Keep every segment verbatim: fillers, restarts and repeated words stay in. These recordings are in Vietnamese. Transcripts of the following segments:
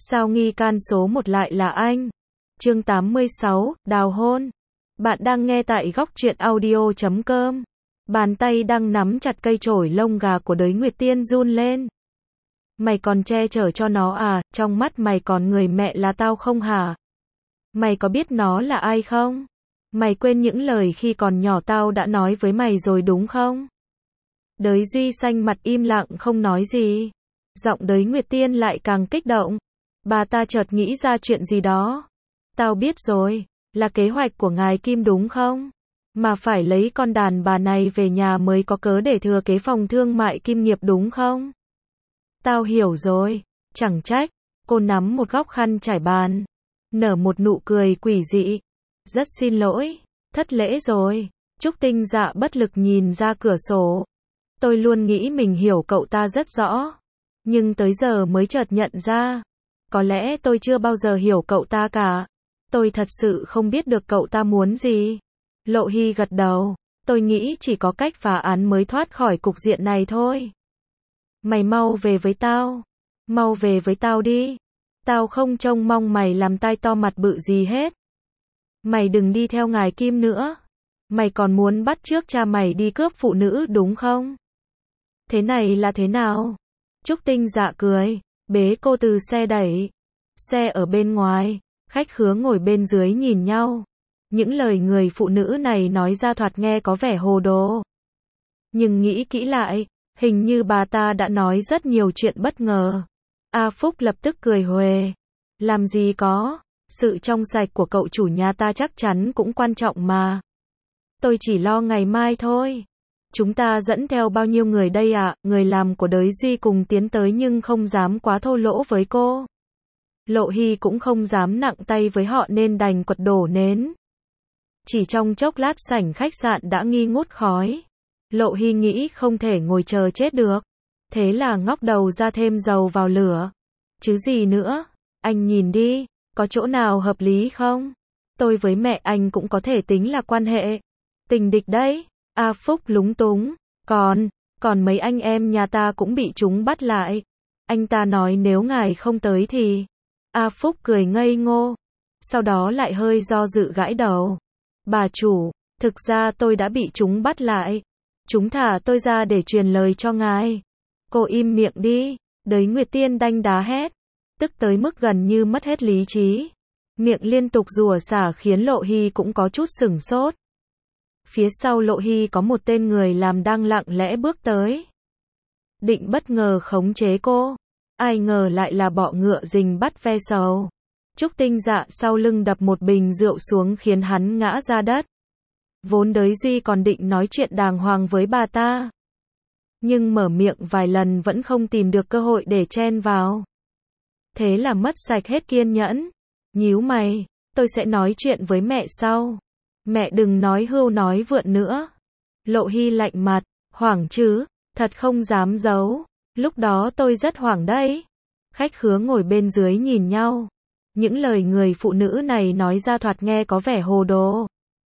Sao nghi can số một lại là anh? Chương tám mươi sáu, đào hôn. Bạn đang nghe tại góc truyện audio chấm com. Bàn tay đang nắm chặt cây chổi lông gà của Đới Nguyệt Tiên run lên. Mày còn che chở cho nó à, trong mắt mày còn người mẹ là tao không hả? Mày có biết nó là ai không? Mày quên những lời khi còn nhỏ tao đã nói với mày rồi đúng không? Đới Duy xanh mặt im lặng không nói gì. Giọng Đới Nguyệt Tiên lại càng kích động. Bà ta chợt nghĩ ra chuyện gì đó. Tao biết rồi, là kế hoạch của ngài Kim đúng không? Mà phải lấy con đàn bà này về nhà mới có cớ để thừa kế phòng thương mại Kim nghiệp đúng không? Tao hiểu rồi, chẳng trách. Cô nắm một góc khăn trải bàn, nở một nụ cười quỷ dị. Rất xin lỗi, thất lễ rồi. Trúc Tinh Dạ bất lực nhìn ra cửa sổ. Tôi luôn nghĩ mình hiểu cậu ta rất rõ, nhưng tới giờ mới chợt nhận ra. Có lẽ tôi chưa bao giờ hiểu cậu ta cả. Tôi thật sự không biết được cậu ta muốn gì. Lộ Hy gật đầu. Tôi nghĩ chỉ có cách phá án mới thoát khỏi cục diện này thôi. Mày mau về với tao. Mau về với tao đi. Tao không trông mong mày làm tai to mặt bự gì hết. Mày đừng đi theo ngài Kim nữa. Mày còn muốn bắt chước cha mày đi cướp phụ nữ đúng không? Thế này là thế nào? Trúc Tinh Dạ cười, bế cô từ xe đẩy. Xe ở bên ngoài, khách khứa ngồi bên dưới nhìn nhau. Những lời người phụ nữ này nói ra thoạt nghe có vẻ hồ đồ. Nhưng nghĩ kỹ lại, hình như bà ta đã nói rất nhiều chuyện bất ngờ. A Phúc lập tức cười huề. Làm gì có, sự trong sạch của cậu chủ nhà ta chắc chắn cũng quan trọng mà. Tôi chỉ lo ngày mai thôi. Chúng ta dẫn theo bao nhiêu người đây ạ? À? Người làm của Đới Duy cùng tiến tới nhưng không dám quá thô lỗ với cô. Lộ Hy cũng không dám nặng tay với họ nên đành quật đổ nến. Chỉ trong chốc lát sảnh khách sạn đã nghi ngút khói. Lộ Hy nghĩ không thể ngồi chờ chết được. Thế là ngóc đầu ra thêm dầu vào lửa. Chứ gì nữa, anh nhìn đi, có chỗ nào hợp lý không? Tôi với mẹ anh cũng có thể tính là quan hệ tình địch đấy. A Phúc lúng túng. Còn, còn mấy anh em nhà ta cũng bị chúng bắt lại. Anh ta nói nếu ngài không tới thì... A Phúc cười ngây ngô. Sau đó lại hơi do dự gãi đầu. Bà chủ, thực ra tôi đã bị chúng bắt lại. Chúng thả tôi ra để truyền lời cho ngài. Cô im miệng đi. Đới Nguyệt Tiên đanh đá hét. Tức tới mức gần như mất hết lý trí. Miệng liên tục rủa xả khiến Lộ Hy cũng có chút sửng sốt. Phía sau Lộ Hy có một tên người làm đang lặng lẽ bước tới. Định bất ngờ khống chế cô. Ai ngờ lại là bọ ngựa rình bắt ve sầu. Trúc Tinh Dạ sau lưng đập một bình rượu xuống khiến hắn ngã ra đất. Vốn Đới Duy còn định nói chuyện đàng hoàng với bà ta. Nhưng mở miệng vài lần vẫn không tìm được cơ hội để chen vào. Thế là mất sạch hết kiên nhẫn. Nhíu mày, tôi sẽ nói chuyện với mẹ sau. Mẹ đừng nói hưu nói vượn nữa. Lộ Hy lạnh mặt, hoảng chứ, thật không dám giấu. Lúc đó tôi rất hoảng đấy. Khách khứa ngồi bên dưới nhìn nhau. Những lời người phụ nữ này nói ra thoạt nghe có vẻ hồ đồ.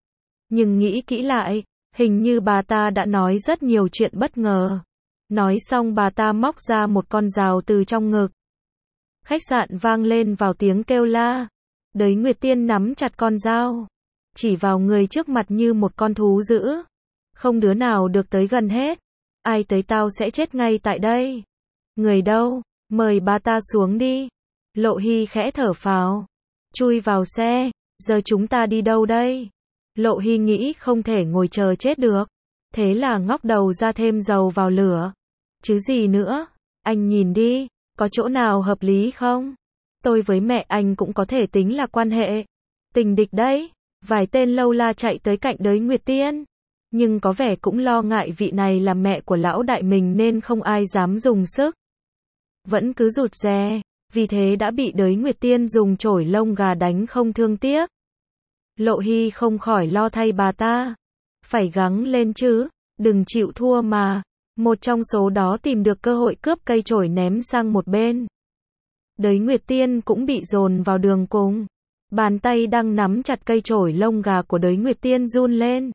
Nhưng nghĩ kỹ lại, hình như bà ta đã nói rất nhiều chuyện bất ngờ. Nói xong bà ta móc ra một con dao từ trong ngực. Khách sạn vang lên vào tiếng kêu la. Đới Nguyệt Tiên nắm chặt con dao. Chỉ vào người trước mặt như một con thú dữ. Không đứa nào được tới gần hết. Ai tới tao sẽ chết ngay tại đây. Người đâu? Mời bà ta xuống đi. Lộ Hy khẽ thở phào. Chui vào xe. Giờ chúng ta đi đâu đây? Lộ Hy nghĩ không thể ngồi chờ chết được. Thế là ngóc đầu ra thêm dầu vào lửa. Chứ gì nữa? Anh nhìn đi. Có chỗ nào hợp lý không? Tôi với mẹ anh cũng có thể tính là quan hệ tình địch đấy. Vài tên lâu la chạy tới cạnh Đới Nguyệt Tiên. Nhưng có vẻ cũng lo ngại vị này là mẹ của lão đại mình nên không ai dám dùng sức. Vẫn cứ rụt rè. Vì thế đã bị Đới Nguyệt Tiên dùng chổi lông gà đánh không thương tiếc. Lộ Hy không khỏi lo thay bà ta. Phải gắng lên chứ. Đừng chịu thua mà. Một trong số đó tìm được cơ hội cướp cây chổi ném sang một bên. Đới Nguyệt Tiên cũng bị dồn vào đường cùng. Bàn tay đang nắm chặt cây chổi lông gà của Đới Nguyệt Tiên run lên.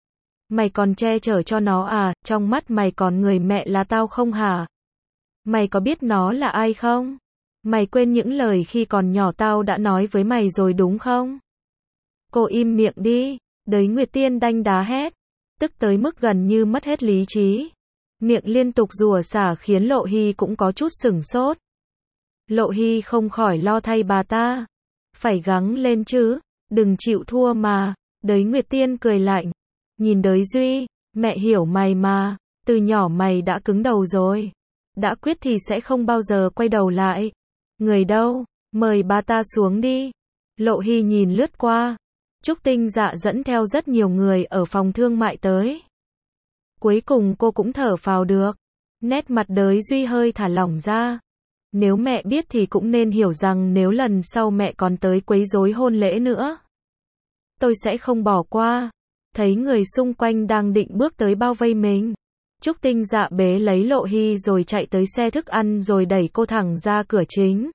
Mày còn che chở cho nó à, trong mắt mày còn người mẹ là tao không hả? Mày có biết nó là ai không? Mày quên những lời khi còn nhỏ tao đã nói với mày rồi đúng không? Cô im miệng đi, Đới Nguyệt Tiên đanh đá hét, tức tới mức gần như mất hết lý trí. Miệng liên tục rủa xả khiến Lộ Hy cũng có chút sửng sốt. Lộ Hy không khỏi lo thay bà ta. Phải gắng lên chứ, đừng chịu thua mà. Đới Nguyệt Tiên cười lạnh. Nhìn Đới Duy, mẹ hiểu mày mà, từ nhỏ mày đã cứng đầu rồi. Đã quyết thì sẽ không bao giờ quay đầu lại. Người đâu, mời bà ta xuống đi. Lộ Hy nhìn lướt qua. Trúc Tinh Dạ dẫn theo rất nhiều người ở phòng thương mại tới. Cuối cùng cô cũng thở phào được. Nét mặt Đới Duy hơi thả lỏng ra. Nếu mẹ biết thì cũng nên hiểu rằng nếu lần sau mẹ còn tới quấy rối hôn lễ nữa, tôi sẽ không bỏ qua. Thấy người xung quanh đang định bước tới bao vây mình, Trúc Tinh Dạ bế lấy Lộ Hy rồi chạy tới xe thức ăn rồi đẩy cô thẳng ra cửa chính.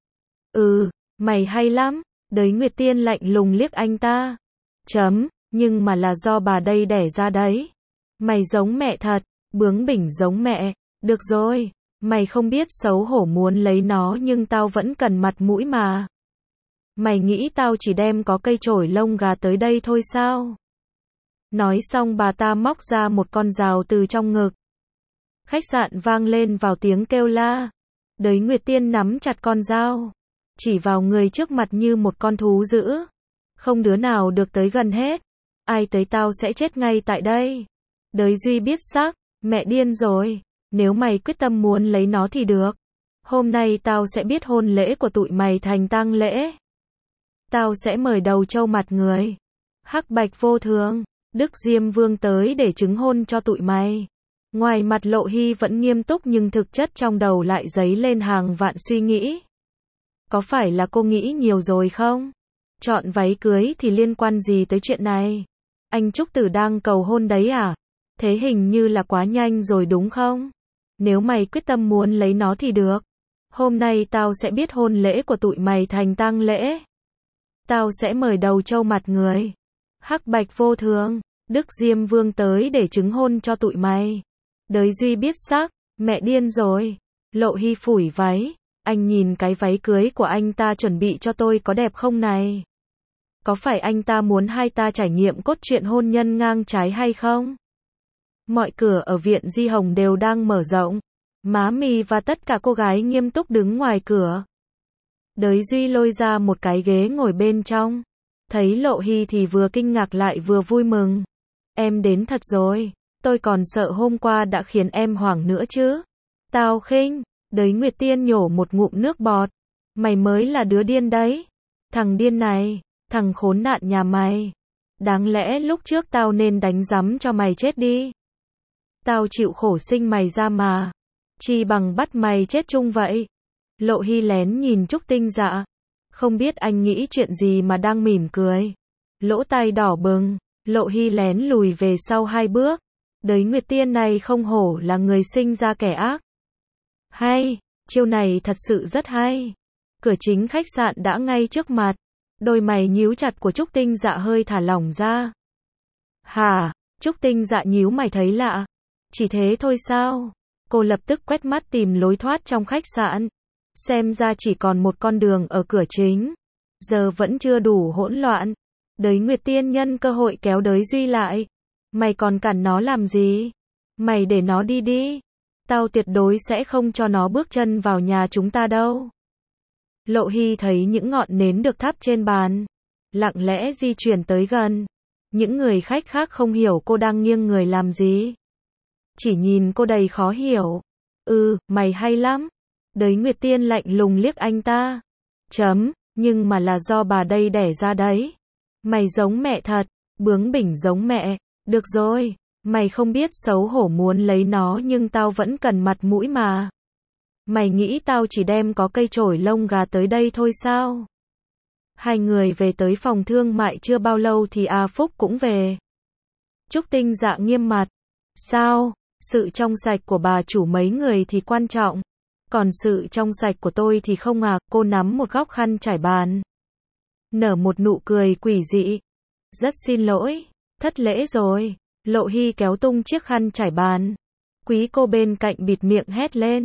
Ừ, mày hay lắm, Đới Nguyệt Tiên lạnh lùng liếc anh ta. Chấm, nhưng mà là do bà đây đẻ ra đấy. Mày giống mẹ thật, bướng bỉnh giống mẹ. Được rồi, mày không biết xấu hổ muốn lấy nó nhưng tao vẫn cần mặt mũi mà. Mày nghĩ tao chỉ đem có cây chổi lông gà tới đây thôi sao? Nói xong bà ta móc ra một con rào từ trong ngực. Khách sạn vang lên vào tiếng kêu la. Đới Nguyệt Tiên nắm chặt con dao, chỉ vào người trước mặt như một con thú dữ. Không đứa nào được tới gần hết. Ai tới tao sẽ chết ngay tại đây. Đới Duy biết sắc, mẹ điên rồi. Nếu mày quyết tâm muốn lấy nó thì được. Hôm nay tao sẽ biết hôn lễ của tụi mày thành tang lễ. Tao sẽ mời đầu trâu mặt người. Hắc Bạch vô thường, Đức Diêm Vương tới để chứng hôn cho tụi mày. Ngoài mặt Lộ Hy vẫn nghiêm túc nhưng thực chất trong đầu lại dấy lên hàng vạn suy nghĩ. Có phải là cô nghĩ nhiều rồi không? Chọn váy cưới thì liên quan gì tới chuyện này? Anh Trúc Tử đang cầu hôn đấy à? Thế hình như là quá nhanh rồi đúng không? Nếu mày quyết tâm muốn lấy nó thì được. Hôm nay tao sẽ biết hôn lễ của tụi mày thành tang lễ. Tao sẽ mời đầu trâu mặt người. Hắc Bạch vô thường, Đức Diêm Vương tới để chứng hôn cho tụi mày. Đới Duy biết sắc, mẹ điên rồi. Lộ Hy phủi váy. Anh nhìn cái váy cưới của anh ta chuẩn bị cho tôi có đẹp không này? Có phải anh ta muốn hai ta trải nghiệm cốt truyện hôn nhân ngang trái hay không? Mọi cửa ở viện Di Hồng đều đang mở rộng. Má Mì và tất cả cô gái nghiêm túc đứng ngoài cửa. Đới Duy lôi ra một cái ghế ngồi bên trong. Thấy Lộ Hy thì vừa kinh ngạc lại vừa vui mừng. Em đến thật rồi, tôi còn sợ hôm qua đã khiến em hoảng nữa chứ. Tao khinh, Đới Nguyệt Tiên nhổ một ngụm nước bọt. Mày mới là đứa điên đấy. Thằng điên này, thằng khốn nạn nhà mày. Đáng lẽ lúc trước tao nên đánh rắm cho mày chết đi. Tao chịu khổ sinh mày ra mà. Chi bằng bắt mày chết chung vậy. Lộ Hy lén nhìn Trúc Tinh Dạ. Không biết anh nghĩ chuyện gì mà đang mỉm cười. Lỗ tai đỏ bừng. Lộ Hy lén lùi về sau hai bước. Đới Nguyệt Tiên này không hổ là người sinh ra kẻ ác. Hay, chiêu này thật sự rất hay. Cửa chính khách sạn đã ngay trước mặt. Đôi mày nhíu chặt của Trúc Tinh Dạ hơi thả lỏng ra. Hả? Trúc Tinh Dạ nhíu mày thấy lạ. Chỉ thế thôi sao? Cô lập tức quét mắt tìm lối thoát trong khách sạn. Xem ra chỉ còn một con đường ở cửa chính. Giờ vẫn chưa đủ hỗn loạn. Đới Nguyệt Tiên nhân cơ hội kéo Đới Duy lại. Mày còn cản nó làm gì? Mày để nó đi đi. Tao tuyệt đối sẽ không cho nó bước chân vào nhà chúng ta đâu. Lộ Hy thấy những ngọn nến được thắp trên bàn. Lặng lẽ di chuyển tới gần. Những người khách khác không hiểu cô đang nghiêng người làm gì. Chỉ nhìn cô đầy khó hiểu. Ừ, mày hay lắm. Đới Nguyệt Tiên lạnh lùng liếc anh ta. Chấm, nhưng mà là do bà đây đẻ ra đấy. Mày giống mẹ thật, bướng bỉnh giống mẹ. Được rồi, mày không biết xấu hổ muốn lấy nó nhưng tao vẫn cần mặt mũi mà. Mày nghĩ tao chỉ đem có cây chổi lông gà tới đây thôi sao? Hai người về tới phòng thương mại chưa bao lâu thì A Phúc cũng về. Trúc Tinh Dạ nghiêm mặt. Sao? Sự trong sạch của bà chủ mấy người thì quan trọng. Còn sự trong sạch của tôi thì không à. Cô nắm một góc khăn trải bàn. Nở một nụ cười quỷ dị. Rất xin lỗi. Thất lễ rồi. Lộ Hy kéo tung chiếc khăn trải bàn. Quý cô bên cạnh bịt miệng hét lên.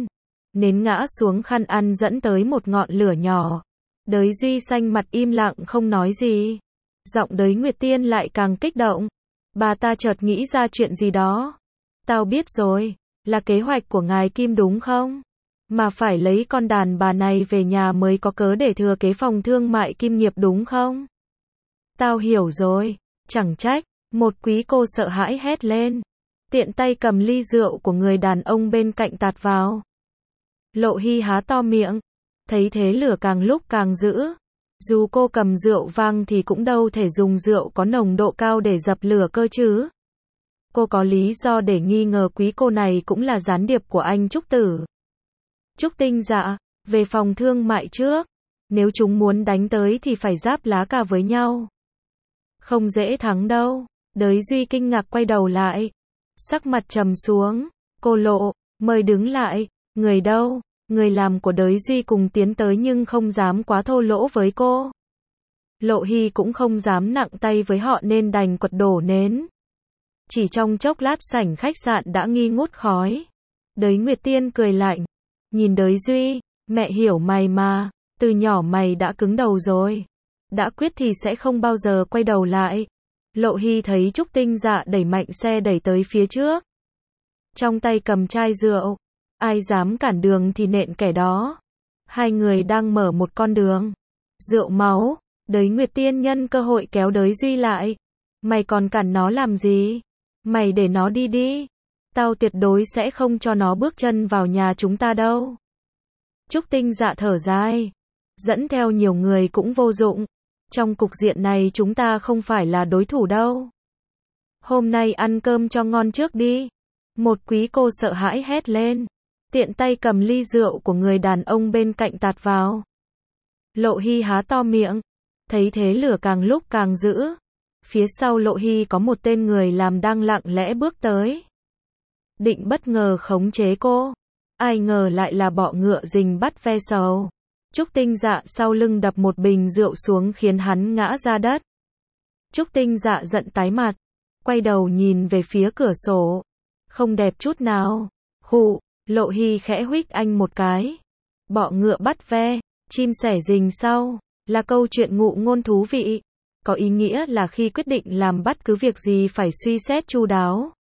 Nến ngã xuống khăn ăn dẫn tới một ngọn lửa nhỏ. Đới Duy xanh mặt im lặng không nói gì. Giọng Đới Nguyệt Tiên lại càng kích động. Bà ta chợt nghĩ ra chuyện gì đó. Tao biết rồi, là kế hoạch của ngài Kim đúng không? Mà phải lấy con đàn bà này về nhà mới có cớ để thừa kế phòng thương mại Kim nghiệp đúng không? Tao hiểu rồi, chẳng trách. Một quý cô sợ hãi hét lên. Tiện tay cầm ly rượu của người đàn ông bên cạnh tạt vào. Lộ Hy há to miệng. Thấy thế lửa càng lúc càng dữ. Dù cô cầm rượu vang thì cũng đâu thể dùng rượu có nồng độ cao để dập lửa cơ chứ. Cô có lý do để nghi ngờ quý cô này cũng là gián điệp của anh Trúc Tử. Trúc Tinh dạ, về phòng thương mại trước. Nếu chúng muốn đánh tới thì phải giáp lá cà với nhau. Không dễ thắng đâu. Đới Duy kinh ngạc quay đầu lại. Sắc mặt trầm xuống. Cô Lộ, mời đứng lại. Người đâu? Người làm của Đới Duy cùng tiến tới nhưng không dám quá thô lỗ với cô. Lộ Hy cũng không dám nặng tay với họ nên đành quật đổ nến. Chỉ trong chốc lát sảnh khách sạn đã nghi ngút khói. Đới Nguyệt Tiên cười lạnh. Nhìn Đới Duy, mẹ hiểu mày mà, từ nhỏ mày đã cứng đầu rồi. Đã quyết thì sẽ không bao giờ quay đầu lại. Lộ Hy thấy Trúc Tinh dạ đẩy mạnh xe đẩy tới phía trước. Trong tay cầm chai rượu. Ai dám cản đường thì nện kẻ đó. Hai người đang mở một con đường. Rượu máu. Đới Nguyệt Tiên nhân cơ hội kéo Đới Duy lại. Mày còn cản nó làm gì? Mày để nó đi đi. Tao tuyệt đối sẽ không cho nó bước chân vào nhà chúng ta đâu. Trúc Tinh dạ thở dài. Dẫn theo nhiều người cũng vô dụng. Trong cục diện này chúng ta không phải là đối thủ đâu. Hôm nay ăn cơm cho ngon trước đi. Một quý cô sợ hãi hét lên. Tiện tay cầm ly rượu của người đàn ông bên cạnh tạt vào. Lộ Hy há to miệng. Thấy thế lửa càng lúc càng dữ. Phía sau Lộ Hy có một tên người làm đang lặng lẽ bước tới. Định bất ngờ khống chế cô. Ai ngờ lại là bọ ngựa rình bắt ve sầu. Trúc Tinh dạ sau lưng đập một bình rượu xuống khiến hắn ngã ra đất. Trúc Tinh dạ giận tái mặt. Quay đầu nhìn về phía cửa sổ. Không đẹp chút nào. Khụ, Lộ Hy khẽ huých anh một cái. Bọ ngựa bắt ve, chim sẻ rình sau, là câu chuyện ngụ ngôn thú vị. Có ý nghĩa là khi quyết định làm bất cứ việc gì phải suy xét chu đáo.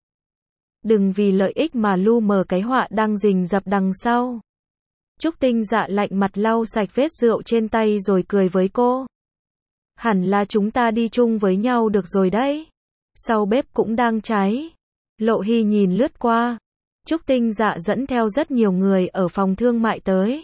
Đừng vì lợi ích mà lu mờ cái họa đang rình rập đằng sau. Trúc Tinh dạ lạnh mặt lau sạch vết rượu trên tay rồi cười với cô. Hẳn là chúng ta đi chung với nhau được rồi đấy. Sau bếp cũng đang cháy. Lộ Hy nhìn lướt qua. Trúc Tinh dạ dẫn theo rất nhiều người ở phòng thương mại tới.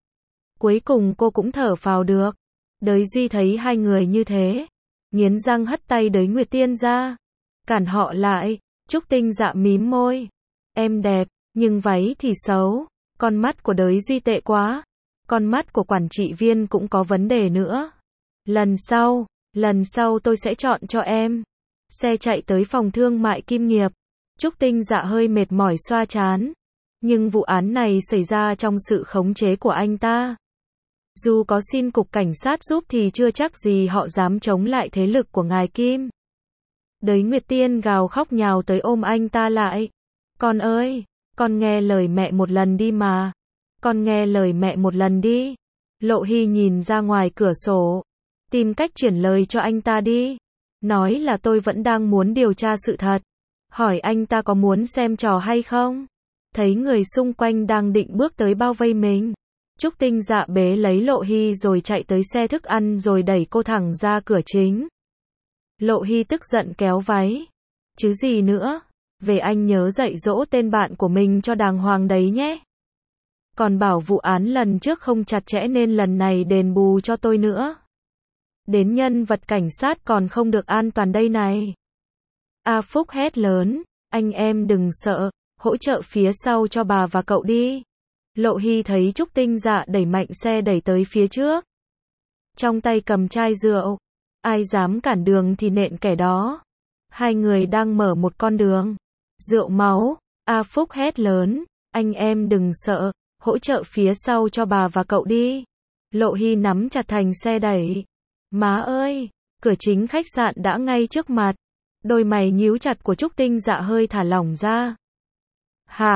Cuối cùng cô cũng thở phào được. Đới Duy thấy hai người như thế. Nghiến răng hất tay Đới Nguyệt Tiên ra. Cản họ lại. Trúc Tinh dạ mím môi. Em đẹp, nhưng váy thì xấu. Con mắt của Đới Duy tệ quá. Con mắt của quản trị viên cũng có vấn đề nữa. Lần sau, lần sau tôi sẽ chọn cho em. Xe chạy tới phòng thương mại Kim nghiệp. Trúc Tinh dạ hơi mệt mỏi xoa trán. Nhưng vụ án này xảy ra trong sự khống chế của anh ta. Dù có xin cục cảnh sát giúp thì chưa chắc gì họ dám chống lại thế lực của ngài Kim. Đới Nguyệt Tiên gào khóc nhào tới ôm anh ta lại. Con ơi, con nghe lời mẹ một lần đi mà. Con nghe lời mẹ một lần đi. Lộ Hy nhìn ra ngoài cửa sổ. Tìm cách chuyển lời cho anh ta đi. Nói là tôi vẫn đang muốn điều tra sự thật. Hỏi anh ta có muốn xem trò hay không? Thấy người xung quanh đang định bước tới bao vây mình. Trúc Tinh dạ bế lấy Lộ Hy rồi chạy tới xe thức ăn rồi đẩy cô thẳng ra cửa chính. Lộ Hy tức giận kéo váy. Chứ gì nữa? Về anh nhớ dạy dỗ tên bạn của mình cho đàng hoàng đấy nhé. Còn bảo vụ án lần trước không chặt chẽ nên lần này đền bù cho tôi nữa. Đến nhân vật cảnh sát còn không được an toàn đây này. A Phúc hét lớn. Anh em đừng sợ. Hỗ trợ phía sau cho bà và cậu đi. Lộ Hy thấy Trúc Tinh dạ đẩy mạnh xe đẩy tới phía trước. Trong tay cầm chai rượu. Ai dám cản đường thì nện kẻ đó. Hai người đang mở một con đường. Rượu máu. A Phúc hét lớn. Anh em đừng sợ. Hỗ trợ phía sau cho bà và cậu đi. Lộ Hy nắm chặt thành xe đẩy. Má ơi, cửa chính khách sạn đã ngay trước mặt. Đôi mày nhíu chặt của Trúc Tinh dạ hơi thả lỏng ra. Hả?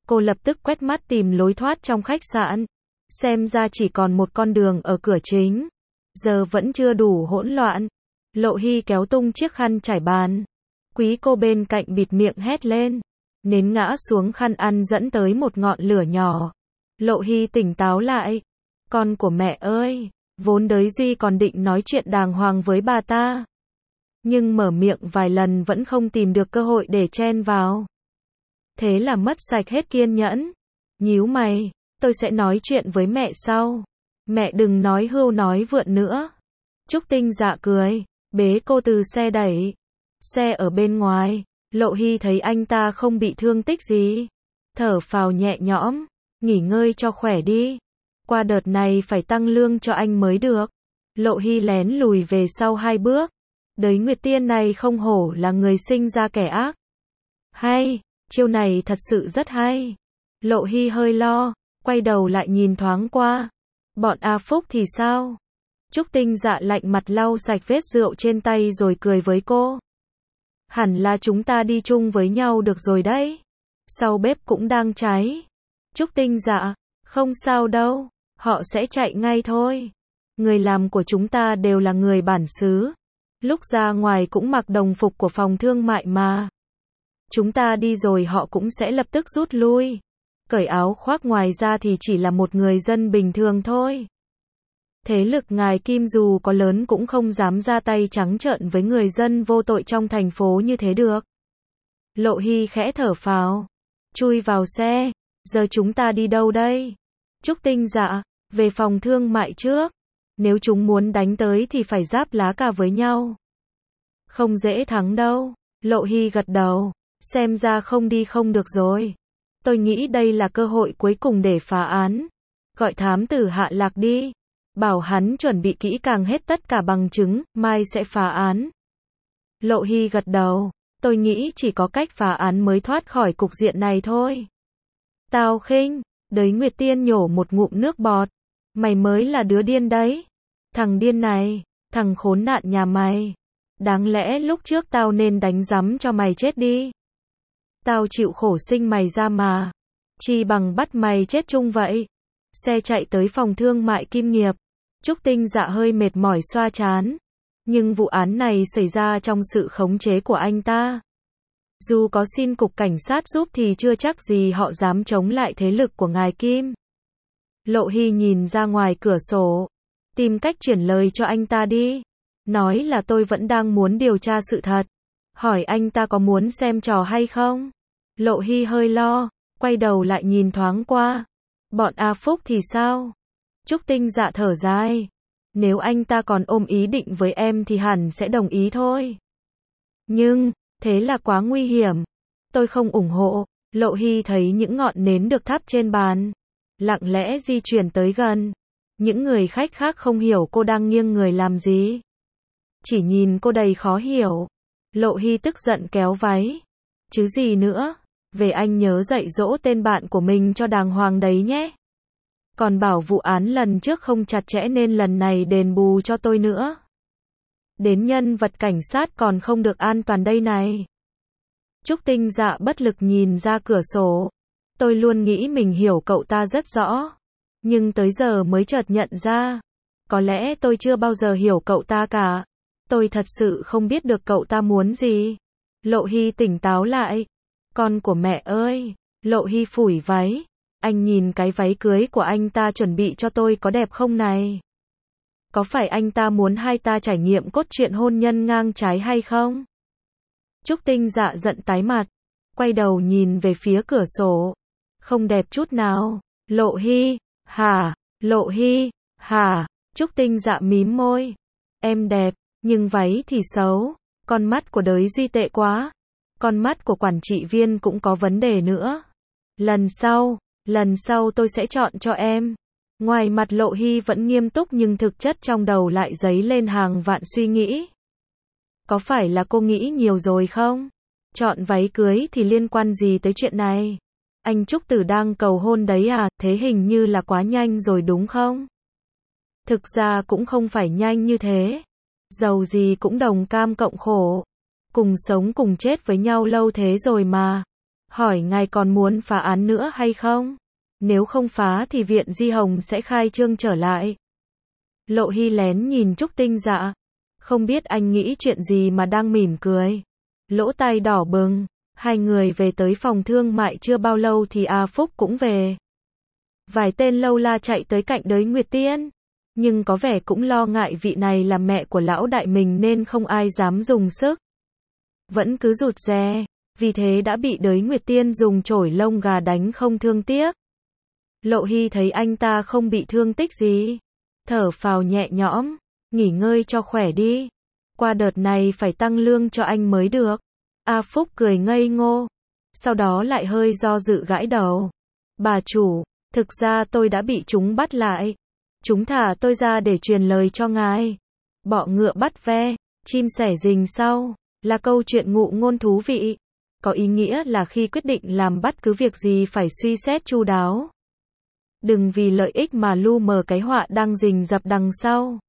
Cô lập tức quét mắt tìm lối thoát trong khách sạn. Xem ra chỉ còn một con đường ở cửa chính. Giờ vẫn chưa đủ hỗn loạn. Lộ Hy kéo tung chiếc khăn trải bàn. Quý cô bên cạnh bịt miệng hét lên. Nến ngã xuống khăn ăn dẫn tới một ngọn lửa nhỏ. Lộ Hy tỉnh táo lại. Con của mẹ ơi, vốn Đới Duy còn định nói chuyện đàng hoàng với bà ta. Nhưng mở miệng vài lần vẫn không tìm được cơ hội để chen vào. Thế là mất sạch hết kiên nhẫn. Nhíu mày, tôi sẽ nói chuyện với mẹ sau. Mẹ đừng nói hưu nói vượn nữa. Trúc Tinh Dạ cười, bế cô từ xe đẩy. Xe ở bên ngoài, Lộ Hy thấy anh ta không bị thương tích gì. Thở phào nhẹ nhõm, nghỉ ngơi cho khỏe đi. Qua đợt này phải tăng lương cho anh mới được. Lộ Hy lén lùi về sau hai bước. Đới Nguyệt Tiên này không hổ là người sinh ra kẻ ác. Hay, chiêu này thật sự rất hay. Lộ Hy hơi lo, quay đầu lại nhìn thoáng qua. Bọn A Phúc thì sao? Trúc Tinh Dạ lạnh mặt lau sạch vết rượu trên tay rồi cười với cô. Hẳn là chúng ta đi chung với nhau được rồi đấy. Sau bếp cũng đang cháy. Trúc Tinh Dạ, không sao đâu, họ sẽ chạy ngay thôi. Người làm của chúng ta đều là người bản xứ. Lúc ra ngoài cũng mặc đồng phục của phòng thương mại mà. Chúng ta đi rồi họ cũng sẽ lập tức rút lui. Cởi áo khoác ngoài ra thì chỉ là một người dân bình thường thôi. Thế lực ngài Kim dù có lớn cũng không dám ra tay trắng trợn với người dân vô tội trong thành phố như thế được. Lộ Hy khẽ thở phào. Chui vào xe. Giờ chúng ta đi đâu đây? Trúc Tinh Dạ, về phòng thương mại trước. Nếu chúng muốn đánh tới thì phải giáp lá cà với nhau. Không dễ thắng đâu. Lộ Hy gật đầu. Xem ra không đi không được rồi. Tôi nghĩ đây là cơ hội cuối cùng để phá án. Gọi thám tử Hạ Lạc đi. Bảo hắn chuẩn bị kỹ càng hết tất cả bằng chứng, mai sẽ phá án. Lộ Hy gật đầu. Tôi nghĩ chỉ có cách phá án mới thoát khỏi cục diện này thôi. Tao khinh. Đới Nguyệt Tiên nhổ một ngụm nước bọt. Mày mới là đứa điên đấy. Thằng điên này, thằng khốn nạn nhà mày. Đáng lẽ lúc trước tao nên đánh rắm cho mày chết đi. Tao chịu khổ sinh mày ra mà. Chi bằng bắt mày chết chung vậy. Xe chạy tới phòng thương mại Kim Nghiệp. Trúc Tinh Dạ hơi mệt mỏi xoa trán. Nhưng vụ án này xảy ra trong sự khống chế của anh ta. Dù có xin cục cảnh sát giúp thì chưa chắc gì họ dám chống lại thế lực của ngài Kim. Lộ Hy nhìn ra ngoài cửa sổ. Tìm cách chuyển lời cho anh ta đi. Nói là tôi vẫn đang muốn điều tra sự thật. Hỏi anh ta có muốn xem trò hay không? Lộ Hy hơi lo, quay đầu lại nhìn thoáng qua. Bọn A Phúc thì sao? Trúc Tinh Dạ thở dài. Nếu anh ta còn ôm ý định với em thì hẳn sẽ đồng ý thôi. Nhưng, thế là quá nguy hiểm. Tôi không ủng hộ. Lộ Hy thấy những ngọn nến được thắp trên bàn. Lặng lẽ di chuyển tới gần. Những người khách khác không hiểu cô đang nghiêng người làm gì. Chỉ nhìn cô đầy khó hiểu. Lộ Hy tức giận kéo váy. Chứ gì nữa. Về anh nhớ dạy dỗ tên bạn của mình cho đàng hoàng đấy nhé. Còn bảo vụ án lần trước không chặt chẽ nên lần này đền bù cho tôi nữa. Đến nhân vật cảnh sát còn không được an toàn đây này. Trúc Tinh Dạ bất lực nhìn ra cửa sổ. Tôi luôn nghĩ mình hiểu cậu ta rất rõ. Nhưng tới giờ mới chợt nhận ra. Có lẽ tôi chưa bao giờ hiểu cậu ta cả. Tôi thật sự không biết được cậu ta muốn gì. Lộ Hy tỉnh táo lại. Con của mẹ ơi. Lộ Hy phủi váy. Anh nhìn cái váy cưới của anh ta chuẩn bị cho tôi có đẹp không này? Có phải anh ta muốn hai ta trải nghiệm cốt truyện hôn nhân ngang trái hay không? Trúc Tinh Dạ giận tái mặt. Quay đầu nhìn về phía cửa sổ. Không đẹp chút nào. Lộ Hy. Hả? Lộ Hy. Hả? Trúc Tinh Dạ mím môi. Em đẹp, nhưng váy thì xấu. Con mắt của Đới Duy tệ quá. Con mắt của quản trị viên cũng có vấn đề nữa. Lần sau, lần sau tôi sẽ chọn cho em. Ngoài mặt Lộ Hy vẫn nghiêm túc nhưng thực chất trong đầu lại dấy lên hàng vạn suy nghĩ. Có phải là cô nghĩ nhiều rồi không? Chọn váy cưới thì liên quan gì tới chuyện này? Anh Trúc Tử đang cầu hôn đấy à, thế hình như là quá nhanh rồi đúng không? Thực ra cũng không phải nhanh như thế. Dầu gì cũng đồng cam cộng khổ. Cùng sống cùng chết với nhau lâu thế rồi mà. Hỏi ngài còn muốn phá án nữa hay không? Nếu không phá thì viện Di Hồng sẽ khai trương trở lại. Lộ Hy lén nhìn Trúc Tinh Dạ. Không biết anh nghĩ chuyện gì mà đang mỉm cười. Lỗ tai đỏ bừng. Hai người về tới phòng thương mại chưa bao lâu thì A Phúc cũng về. Vài tên lâu la chạy tới cạnh Đới Nguyệt Tiên. Nhưng có vẻ cũng lo ngại vị này là mẹ của lão đại mình nên không ai dám dùng sức. Vẫn cứ rụt rè. Vì thế đã bị Đới Nguyệt Tiên dùng chổi lông gà đánh không thương tiếc. Lộ Hy thấy anh ta không bị thương tích gì. Thở phào nhẹ nhõm. Nghỉ ngơi cho khỏe đi. Qua đợt này phải tăng lương cho anh mới được. A Phúc cười ngây ngô. Sau đó lại hơi do dự gãi đầu. Bà chủ, thực ra tôi đã bị chúng bắt lại. Chúng thả tôi ra để truyền lời cho ngài. Bọ ngựa bắt ve, chim sẻ rình sau, là câu chuyện ngụ ngôn thú vị. Có ý nghĩa là khi quyết định làm bất cứ việc gì phải suy xét chu đáo. Đừng vì lợi ích mà lu mờ cái họa đang rình rập đằng sau.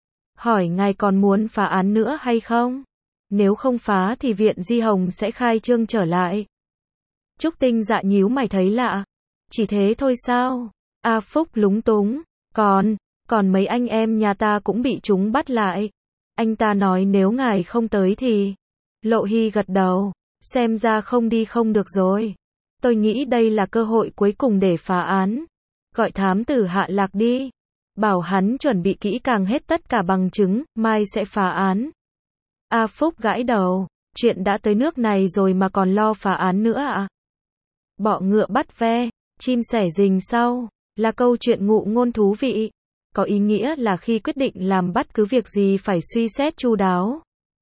Hỏi ngài còn muốn phá án nữa hay không? Nếu không phá thì viện Di Hồng sẽ khai trương trở lại. Trúc Tinh Dạ nhíu mày thấy lạ. Chỉ thế thôi sao? A Phúc lúng túng. Còn, còn mấy anh em nhà ta cũng bị chúng bắt lại. Anh ta nói nếu ngài không tới thì... Lộ Hy gật đầu. Xem ra không đi không được rồi. Tôi nghĩ đây là cơ hội cuối cùng để phá án. Gọi thám tử Hạ Lạc đi. Bảo hắn chuẩn bị kỹ càng hết tất cả bằng chứng, mai sẽ phá án. A Phúc gãi đầu. Chuyện đã tới nước này rồi mà còn lo phá án nữa à? Bọ ngựa bắt ve, chim sẻ rình sau, là câu chuyện ngụ ngôn thú vị. Có ý nghĩa là khi quyết định làm bất cứ việc gì phải suy xét chu đáo.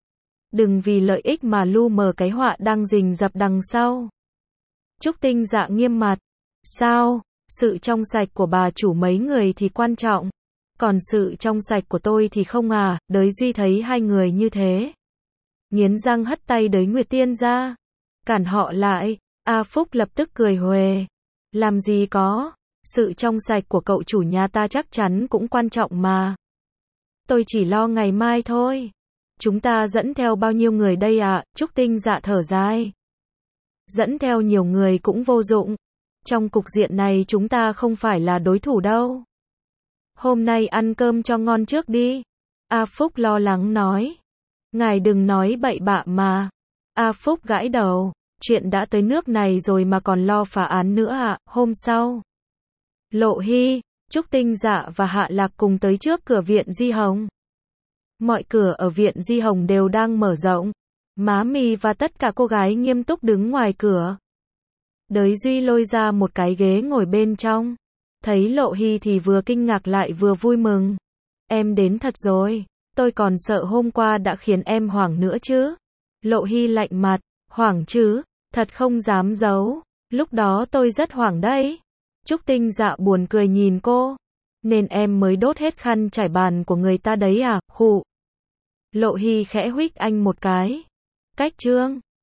Đừng vì lợi ích mà lu mờ cái họa đang rình rập đằng sau. Trúc Tinh Dạ nghiêm mặt. Sao? Sự trong sạch của bà chủ mấy người thì quan trọng. Còn sự trong sạch của tôi thì không à? Đới Duy thấy hai người như thế. Nghiến răng hất tay Đới Nguyệt Tiên ra. Cản họ lại. A Phúc lập tức cười huề. Làm gì có. Sự trong sạch của cậu chủ nhà ta chắc chắn cũng quan trọng mà. Tôi chỉ lo ngày mai thôi. Chúng ta dẫn theo bao nhiêu người đây ạ? À? Trúc Tinh Dạ thở dài. Dẫn theo nhiều người cũng vô dụng. Trong cục diện này chúng ta không phải là đối thủ đâu. Hôm nay ăn cơm cho ngon trước đi. A Phúc lo lắng nói. Ngài đừng nói bậy bạ mà. A Phúc gãi đầu. Chuyện đã tới nước này rồi mà còn lo phá án nữa à? Hôm sau. Lộ Hy, Trúc Tinh Dạ và Hạ Lạc cùng tới trước cửa viện Di Hồng. Mọi cửa ở viện Di Hồng đều đang mở rộng. Má Mì và tất cả cô gái nghiêm túc đứng ngoài cửa. Đới Duy lôi ra một cái ghế ngồi bên trong. Thấy Lộ Hy thì vừa kinh ngạc lại vừa vui mừng. Em đến thật rồi. Tôi còn sợ hôm qua đã khiến em hoảng nữa chứ. Lộ Hy lạnh mặt. Hoảng chứ? Thật không dám giấu. Lúc đó tôi rất hoảng đấy. Trúc Tinh Dạ buồn cười nhìn cô. Nên em mới đốt hết khăn trải bàn của người ta đấy à? Khụ. Lộ Hy khẽ huých anh một cái. Cách trương.